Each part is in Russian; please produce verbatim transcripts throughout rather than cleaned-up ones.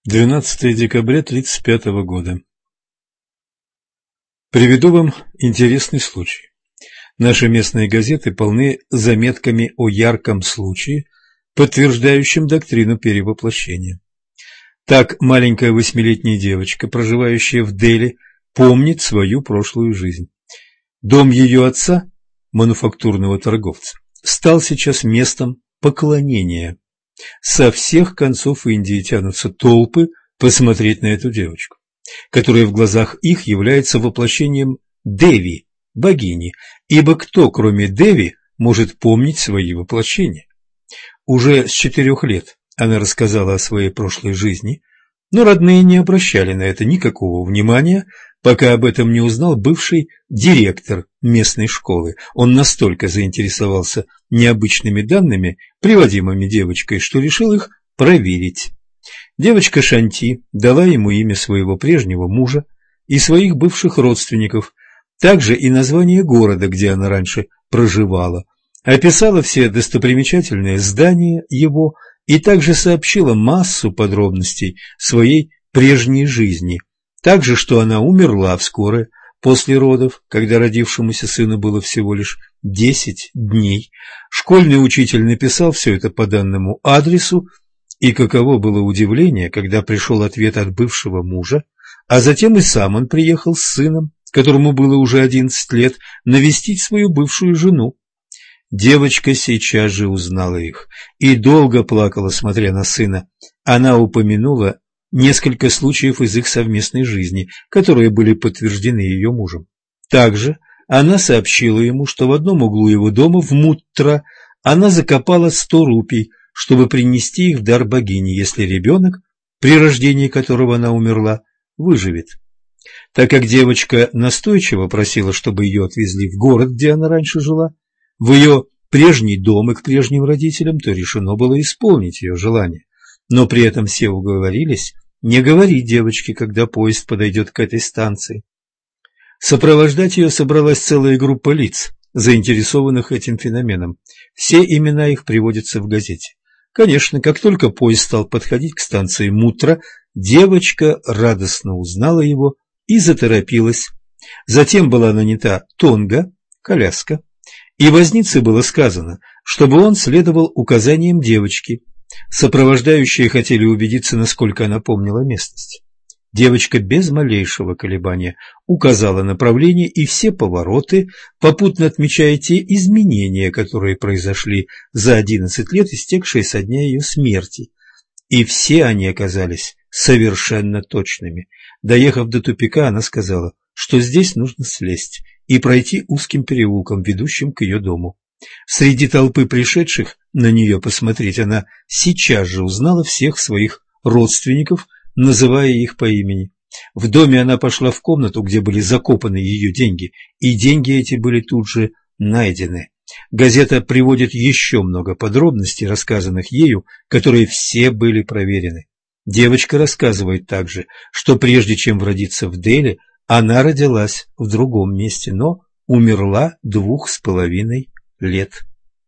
двенадцатое декабря тридцать пятого года. Приведу вам интересный случай. Наши местные газеты полны заметками о ярком случае, подтверждающем доктрину перевоплощения. Так маленькая восьмилетняя девочка, проживающая в Дели, помнит свою прошлую жизнь. Дом ее отца, мануфактурного торговца, стал сейчас местом поклонения. Со всех концов Индии тянутся толпы посмотреть на эту девочку, которая в глазах их является воплощением Деви, богини, ибо кто, кроме Деви, может помнить свои воплощения? Уже с четырех лет она рассказала о своей прошлой жизни, но родные не обращали на это никакого внимания, пока об этом не узнал бывший директор местной школы. Он настолько заинтересовался необычными данными, приводимыми девочкой, что решил их проверить. Девочка Шанти дала ему имя своего прежнего мужа и своих бывших родственников, также и название города, где она раньше проживала, описала все достопримечательные здания его и также сообщила массу подробностей своей прежней жизни. Также, что она умерла вскоре после родов, когда родившемуся сыну было всего лишь десять дней. Школьный учитель написал все это по данному адресу, и каково было удивление, когда пришел ответ от бывшего мужа, а затем и сам он приехал с сыном, которому было уже одиннадцать лет, навестить свою бывшую жену. Девочка сейчас же узнала их и долго плакала, смотря на сына. Она упомянула несколько случаев из их совместной жизни, которые были подтверждены ее мужем. Также она сообщила ему, что в одном углу его дома, в Муттра, она закопала сто рупий, чтобы принести их в дар богине, если ребенок, при рождении которого она умерла, выживет. Так как девочка настойчиво просила, чтобы ее отвезли в город, где она раньше жила, в ее прежний дом и к прежним родителям, то решено было исполнить ее желание. Но при этом все уговорились не говорить девочке, когда поезд подойдет к этой станции. Сопровождать ее собралась целая группа лиц, заинтересованных этим феноменом. Все имена их приводятся в газете. Конечно, как только поезд стал подходить к станции Муттра, девочка радостно узнала его и заторопилась. Затем была нанята тонга, коляска, и вознице было сказано, чтобы он следовал указаниям девочки. Сопровождающие хотели убедиться, насколько она помнила местность. Девочка без малейшего колебания указала направление и все повороты, попутно отмечая те изменения, которые произошли за одиннадцать лет, истекшие со дня ее смерти. И все они оказались совершенно точными. Доехав до тупика, она сказала, что здесь нужно слезть и пройти узким переулком, ведущим к ее дому. Среди толпы пришедших на нее посмотреть она сейчас же узнала всех своих родственников, называя их по имени. В доме она пошла в комнату, где были закопаны ее деньги, и деньги эти были тут же найдены. Газета приводит еще много подробностей, рассказанных ею, которые все были проверены. Девочка рассказывает также, что прежде чем родиться в Дели, она родилась в другом месте, но умерла двух с половиной лет.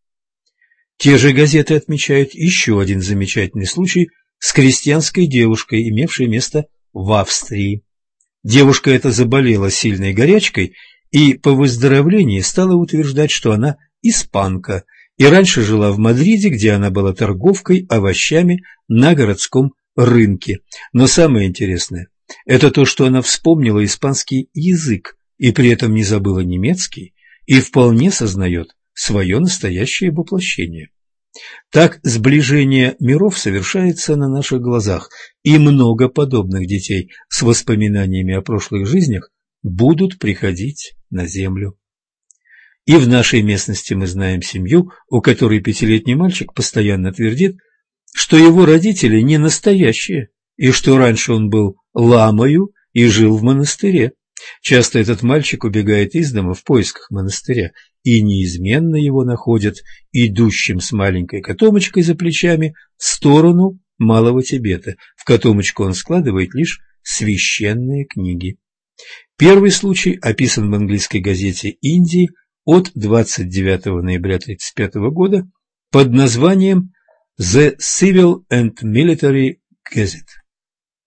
Те же газеты отмечают еще один замечательный случай с крестьянской девушкой, имевшей место в Австрии. Девушка эта заболела сильной горячкой и по выздоровлении стала утверждать, что она испанка, и раньше жила в Мадриде, где она была торговкой овощами на городском рынке. Но самое интересное – это то, что она вспомнила испанский язык и при этом не забыла немецкий и вполне сознает свое настоящее воплощение. Так сближение миров совершается на наших глазах, и много подобных детей с воспоминаниями о прошлых жизнях будут приходить на землю. И в нашей местности мы знаем семью, у которой пятилетний мальчик постоянно твердит, что его родители не настоящие, и что раньше он был ламою и жил в монастыре. Часто этот мальчик убегает из дома в поисках монастыря, и неизменно его находят идущим с маленькой котомочкой за плечами в сторону Малого Тибета. В котомочку он складывает лишь священные книги. Первый случай описан в английской газете Индии от двадцать девятого ноября тридцать пятого года под названием «The Civil and Military Gazette».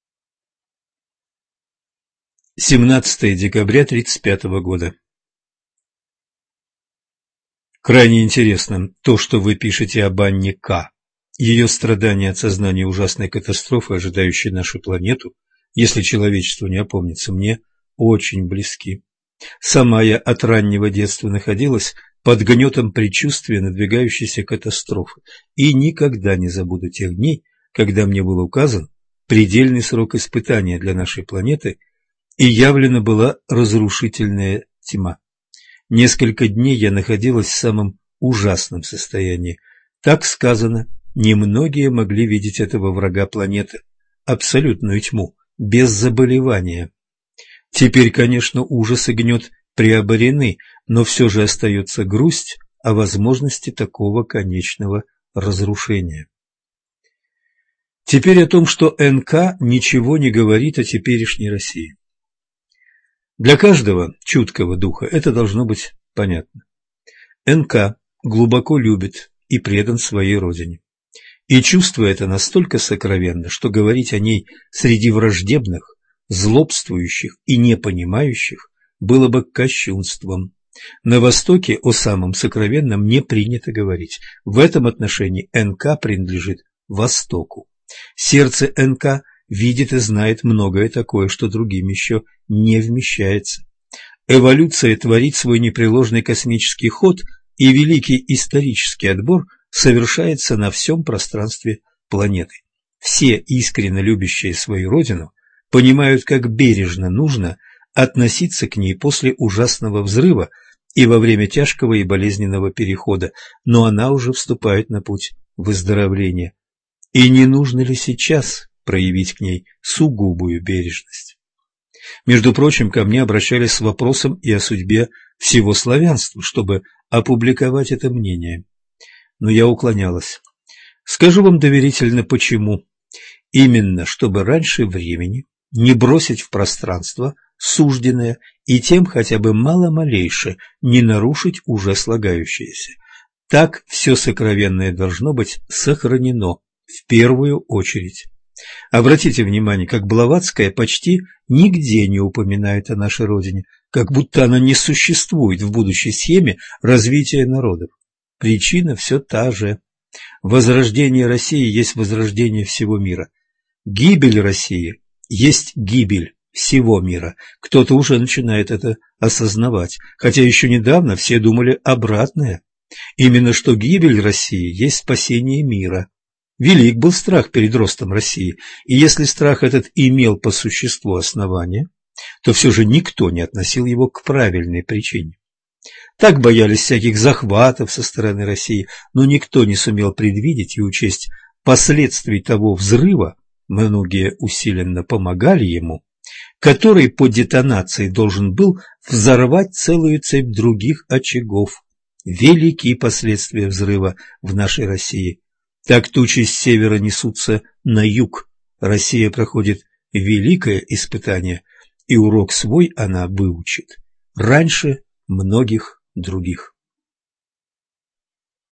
семнадцатое декабря тридцать пятого года. Крайне интересно то, что вы пишете об Анне К. Ее страдания от сознания ужасной катастрофы, ожидающей нашу планету, если человечество не опомнится, мне очень близки. Сама я от раннего детства находилась под гнетом предчувствия надвигающейся катастрофы и никогда не забуду тех дней, когда мне был указан предельный срок испытания для нашей планеты и явлена была разрушительная тьма. Несколько дней я находилась в самом ужасном состоянии. Так сказано, немногие могли видеть этого врага планеты, абсолютную тьму, без заболевания. Теперь, конечно, ужас и гнет приоборены, но все же остается грусть о возможности такого конечного разрушения. Теперь о том, что эн ка ничего не говорит о теперешней России. Для каждого чуткого духа это должно быть понятно. эн ка глубоко любит и предан своей родине. И чувство это настолько сокровенно, что говорить о ней среди враждебных, злобствующих и непонимающих было бы кощунством. На Востоке о самом сокровенном не принято говорить. В этом отношении эн ка принадлежит Востоку. Сердце эн ка видит и знает многое такое, что другим еще не вмещается. Эволюция творит свой непреложный космический ход, и великий исторический отбор совершается на всем пространстве планеты. Все искренне любящие свою родину понимают, как бережно нужно относиться к ней после ужасного взрыва и во время тяжкого и болезненного перехода, но она уже вступает на путь выздоровления. И не нужно ли сейчас проявить к ней сугубую бережность? Между прочим, ко мне обращались с вопросом и о судьбе всего славянства, чтобы опубликовать это мнение. Но я уклонялась. Скажу вам доверительно, почему. Именно, чтобы раньше времени не бросить в пространство сужденное и тем хотя бы мало-малейше не нарушить уже слагающееся. Так все сокровенное должно быть сохранено в первую очередь. Обратите внимание, как Блаватская почти нигде не упоминает о нашей родине, как будто она не существует в будущей схеме развития народов. Причина все та же. Возрождение России есть возрождение всего мира. Гибель России есть гибель всего мира. Кто-то уже начинает это осознавать, хотя еще недавно все думали обратное. Именно что гибель России есть спасение мира. Велик был страх перед ростом России, и если страх этот имел по существу основания, то все же никто не относил его к правильной причине. Так боялись всяких захватов со стороны России, но никто не сумел предвидеть и учесть последствий того взрыва, многие усиленно помогали ему, который по детонации должен был взорвать целую цепь других очагов. Великие последствия взрыва в нашей России. Так тучи с севера несутся на юг. Россия проходит великое испытание, и урок свой она выучит раньше многих других.